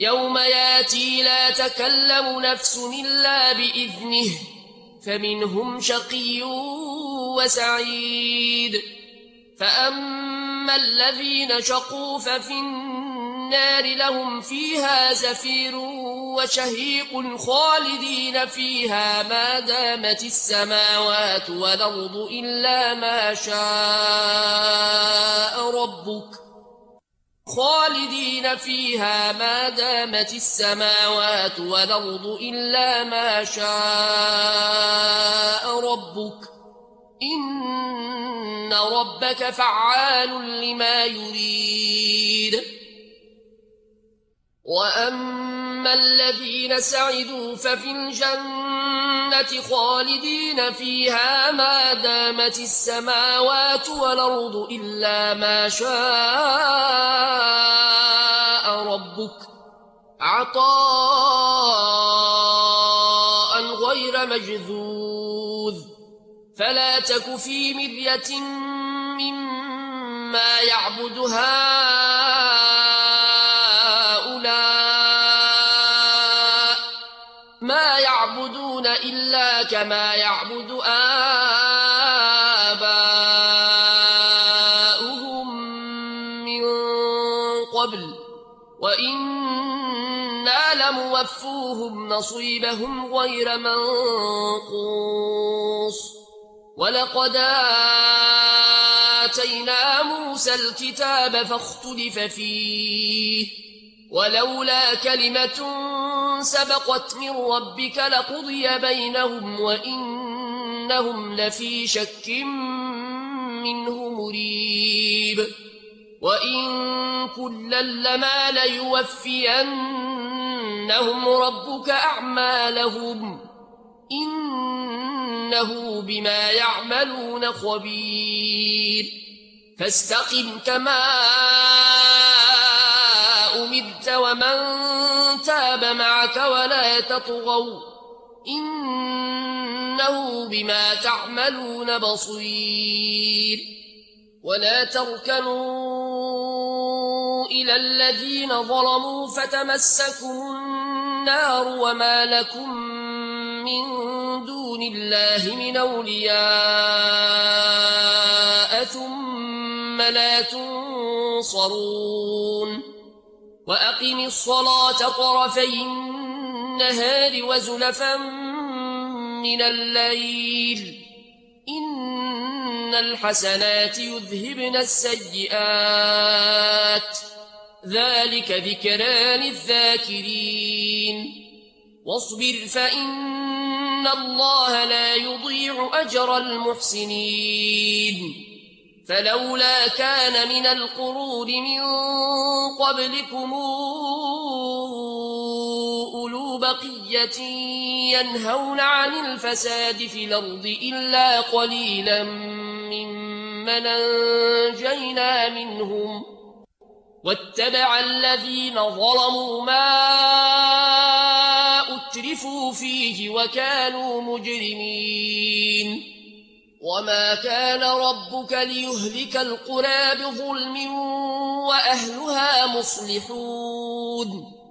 يوم ياتي لا تكلم نفس إلا بإذنه فمنهم شقي وسعيد فأما الذين شقوا ففي النار لهم فيها زفير وشهيق خالدين فيها ما دامت السماوات والأرض إلا ما شاء ربك خالدين فيها ما دامت السماوات والأرض إلا ما شاء ربك إن ربك فعال لما يريد وأما الذين سعدوا ففي الجنة خالدين فيها ما دامت السماوات والأرض إلا ما شاء ربك عطاء غير مجذوذ فلا تك في مرية مما يعبد هؤلاء ما يعبدون إلا كما يعبد آباؤهم من قبل وإنا لموفوهم نصيبهم غير منقوص ولقد آتينا موسى الكتاب فاختلف فيه ولولا كلمة سبقت من ربك لقضي بينهم وإنهم لفي شك منه مريب وإن كلا لما ليوفينهم ربك أعمالهم إنه بما يعملون خبير فاستقم كما أمرت ومن تاب معك ولا تطغوا إنه بما تعملون بصير ولا تركنوا إلى الذين ظلموا فتمسكوا النار وما لكم من دون الله من أولياء ثم لا تنصرون وأقم الصلاة طرفي النهار وزلفا من الليل إن الحسنات يذهبن السيئات ذلك ذكرى للذاكرين واصبر فإن الله لا يضيع أجر المحسنين فلولا كان من القرون من قبلكم أولو بقية ينهون عن الفساد في الأرض إلا قليلا ممن أنجينا منهم واتبع الذين ظلموا ما أترفوا فيه وكانوا مجرمين وما كان ربك ليهلك القرى بظلم وأهلها مصلحون